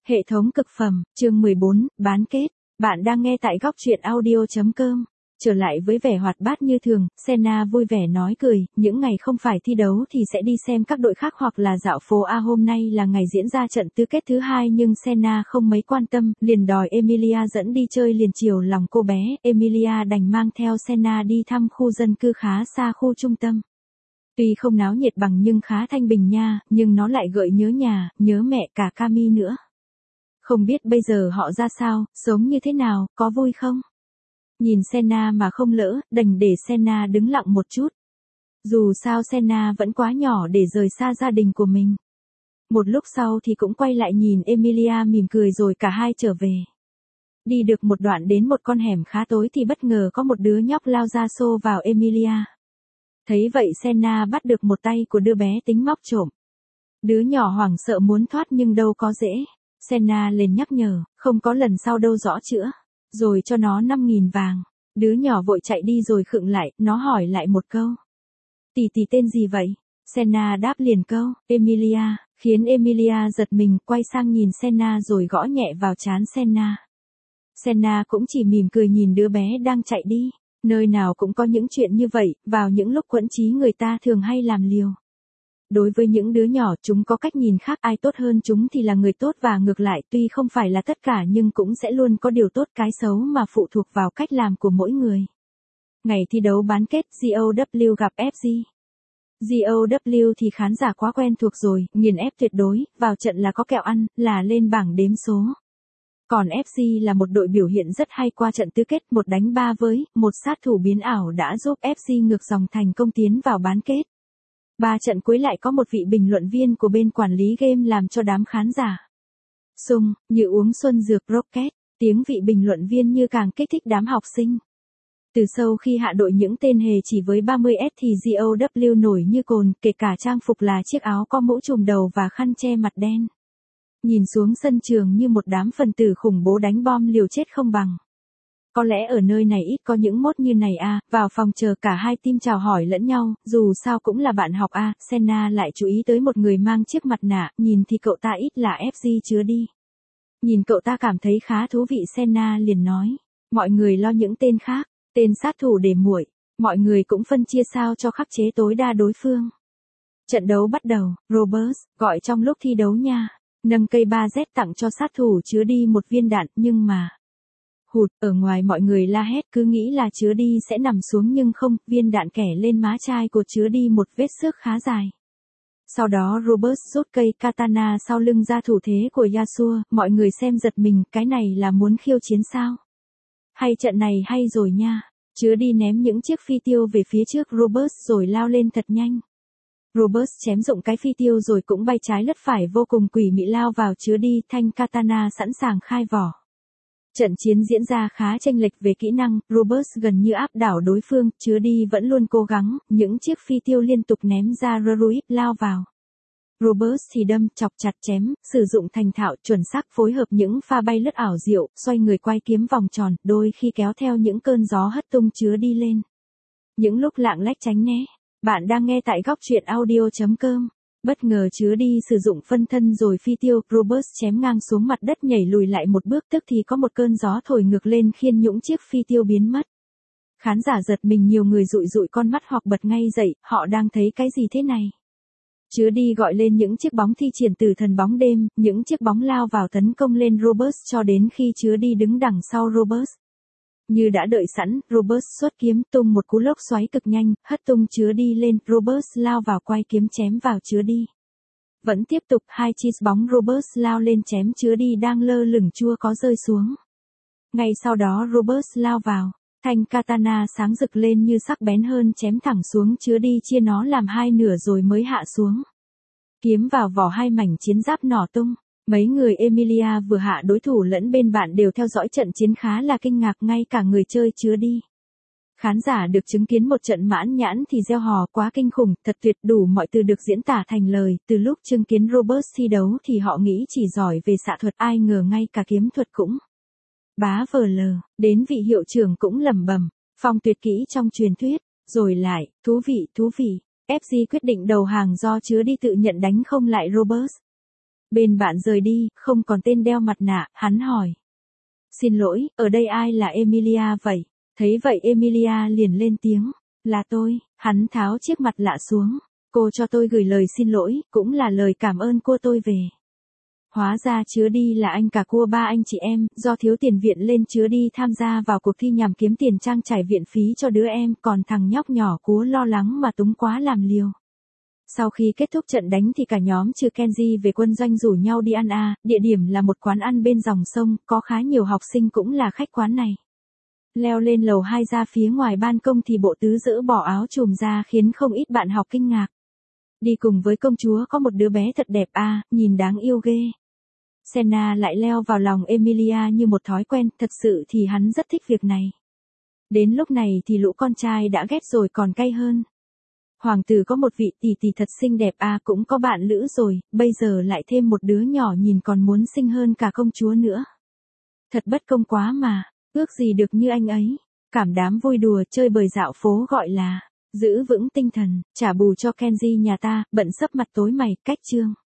Hệ thống cực phẩm, chương 14, bán kết. Bạn đang nghe tại góc truyện audio.com. Trở lại với vẻ hoạt bát như thường, Senna vui vẻ nói cười, những ngày không phải thi đấu thì sẽ đi xem các đội khác hoặc là dạo phố. Hôm nay là ngày diễn ra trận tứ kết thứ hai nhưng Senna không mấy quan tâm, liền đòi Emilia dẫn đi chơi liền chiều lòng cô bé. Emilia đành mang theo Senna đi thăm khu dân cư khá xa khu trung tâm. Tuy không náo nhiệt bằng nhưng khá thanh bình nha, nhưng nó lại gợi nhớ nhà, nhớ mẹ cả Cami nữa. Không biết bây giờ họ ra sao, sống như thế nào, có vui không? Nhìn Senna mà không lỡ, đành để Senna đứng lặng một chút. Dù sao Senna vẫn quá nhỏ để rời xa gia đình của mình. Một lúc sau thì cũng quay lại nhìn Emilia mỉm cười rồi cả hai trở về. Đi được một đoạn đến một con hẻm khá tối thì bất ngờ có một đứa nhóc lao ra xô vào Emilia. Thấy vậy Senna bắt được một tay của đứa bé tính móc trộm. Đứa nhỏ hoảng sợ muốn thoát nhưng đâu có dễ. Senna lên nhắc nhở, không có lần sau đâu rõ chữa. Rồi cho nó 5.000 vàng. Đứa nhỏ vội chạy đi rồi khựng lại, nó hỏi lại một câu. Tỷ tên gì vậy? Senna đáp liền câu, Emilia, khiến Emilia giật mình quay sang nhìn Senna rồi gõ nhẹ vào trán Senna. Senna cũng chỉ mỉm cười nhìn đứa bé đang chạy đi. Nơi nào cũng có những chuyện như vậy, vào những lúc quẫn trí người ta thường hay làm liều. Đối với những đứa nhỏ chúng có cách nhìn khác, ai tốt hơn chúng thì là người tốt và ngược lại, tuy không phải là tất cả nhưng cũng sẽ luôn có điều tốt cái xấu mà phụ thuộc vào cách làm của mỗi người. Ngày thi đấu bán kết GOW gặp FG. GOW thì khán giả quá quen thuộc rồi, nghiền ép tuyệt đối, vào trận là có kẹo ăn, là lên bảng đếm số. Còn FG là một đội biểu hiện rất hay qua trận tứ kết, một đánh ba với một sát thủ biến ảo đã giúp FG ngược dòng thành công tiến vào bán kết. 3 trận cuối lại có một vị bình luận viên của bên quản lý game làm cho đám khán giả sung, như uống xuân dược rocket, tiếng vị bình luận viên như càng kích thích đám học sinh. Từ sau khi hạ đội những tên hề chỉ với 30S thì GOW nổi như cồn, kể cả trang phục là chiếc áo có mũ trùm đầu và khăn che mặt đen. Nhìn xuống sân trường như một đám phần tử khủng bố đánh bom liều chết không bằng. Có lẽ ở nơi này ít có những mốt như này à, vào phòng chờ cả hai team chào hỏi lẫn nhau, dù sao cũng là bạn học à, Senna lại chú ý tới một người mang chiếc mặt nạ, nhìn thì cậu ta ít là FG chứa đi. Nhìn cậu ta cảm thấy khá thú vị Senna liền nói, mọi người lo những tên khác, tên sát thủ để muội, mọi người cũng phân chia sao cho khắc chế tối đa đối phương. Trận đấu bắt đầu, Robert, gọi trong lúc thi đấu nha, nâng cây 3Z tặng cho sát thủ chứa đi một viên đạn nhưng mà... Hụt, ở ngoài mọi người la hét cứ nghĩ là chứa đi sẽ nằm xuống nhưng không, viên đạn kẻ lên má chai của chứa đi một vết xước khá dài. Sau đó Robert rút cây katana sau lưng ra thủ thế của Yasuo, mọi người xem giật mình, cái này là muốn khiêu chiến sao? Hay trận này hay rồi nha, chứa đi ném những chiếc phi tiêu về phía trước Robert rồi lao lên thật nhanh. Robert chém dụng cái phi tiêu rồi cũng bay trái lướt phải vô cùng quỷ mị lao vào chứa đi, thanh katana sẵn sàng khai vỏ. Trận chiến diễn ra khá chênh lệch về kỹ năng, Robert gần như áp đảo đối phương, chứa đi vẫn luôn cố gắng, những chiếc phi tiêu liên tục ném ra Ruip lao vào. Robert thì đâm, chọc chặt chém, sử dụng thành thạo chuẩn xác phối hợp những pha bay lướt ảo diệu, xoay người quay kiếm vòng tròn, đôi khi kéo theo những cơn gió hất tung chứa đi lên. Những lúc lạng lách tránh né, bạn đang nghe tại góc truyện audio.com. Bất ngờ chứa đi sử dụng phân thân rồi phi tiêu, Robert chém ngang xuống mặt đất nhảy lùi lại một bước tức thì có một cơn gió thổi ngược lên khiến những chiếc phi tiêu biến mất. Khán giả giật mình nhiều người dụi dụi con mắt hoặc bật ngay dậy, họ đang thấy cái gì thế này? Chứa đi gọi lên những chiếc bóng thi triển từ thần bóng đêm, những chiếc bóng lao vào tấn công lên Robert cho đến khi chứa đi đứng đằng sau Robert. Như đã đợi sẵn, Robert xuất kiếm tung một cú lốc xoáy cực nhanh, hất tung chứa đi lên, Robert lao vào quay kiếm chém vào chứa đi. Vẫn tiếp tục, hai chi bóng Robert lao lên chém chứa đi đang lơ lửng chua có rơi xuống. Ngay sau đó Robert lao vào, thanh katana sáng rực lên như sắc bén hơn chém thẳng xuống chứa đi chia nó làm hai nửa rồi mới hạ xuống. Kiếm vào vỏ hai mảnh chiến giáp nổ tung. Mấy người Emilia vừa hạ đối thủ lẫn bên bạn đều theo dõi trận chiến khá là kinh ngạc ngay cả người chơi chứa đi. Khán giả được chứng kiến một trận mãn nhãn thì reo hò quá kinh khủng, thật tuyệt đủ mọi từ được diễn tả thành lời, từ lúc chứng kiến Robert thi đấu thì họ nghĩ chỉ giỏi về xạ thuật ai ngờ ngay cả kiếm thuật cũng. Bá vờ lờ, đến vị hiệu trưởng cũng lẩm bẩm, phong tuyệt kỹ trong truyền thuyết, rồi lại, thú vị. FG quyết định đầu hàng do chứa đi tự nhận đánh không lại Robert. Bên bạn rời đi, không còn tên đeo mặt nạ, hắn hỏi. Xin lỗi, ở đây ai là Emilia vậy? Thấy vậy Emilia liền lên tiếng. Là tôi, hắn tháo chiếc mặt lạ xuống. Cô cho tôi gửi lời xin lỗi, cũng là lời cảm ơn cô tôi về. Hóa ra Chứa Đi là anh cả cua ba anh chị em, do thiếu tiền viện lên Chứa Đi tham gia vào cuộc thi nhằm kiếm tiền trang trải viện phí cho đứa em, còn thằng nhóc nhỏ Cúa lo lắng mà túng quá làm liều. Sau khi kết thúc trận đánh thì cả nhóm trừ Kenji về quân doanh rủ nhau đi ăn địa điểm là một quán ăn bên dòng sông, có khá nhiều học sinh cũng là khách quán này. Leo lên lầu 2 ra phía ngoài ban công thì bộ tứ dỡ bỏ áo trùm ra khiến không ít bạn học kinh ngạc. Đi cùng với công chúa có một đứa bé thật đẹp nhìn đáng yêu ghê. Senna lại leo vào lòng Emilia như một thói quen, thật sự thì hắn rất thích việc này. Đến lúc này thì lũ con trai đã ghét rồi còn cay hơn. Hoàng tử có một vị tỷ tỷ thật xinh đẹp cũng có bạn lữ rồi, bây giờ lại thêm một đứa nhỏ nhìn còn muốn xinh hơn cả công chúa nữa. Thật bất công quá mà, ước gì được như anh ấy. Cảm đám vui đùa chơi bời dạo phố gọi là giữ vững tinh thần, trả bù cho Kenji nhà ta, bận sấp mặt tối mày, cách chương.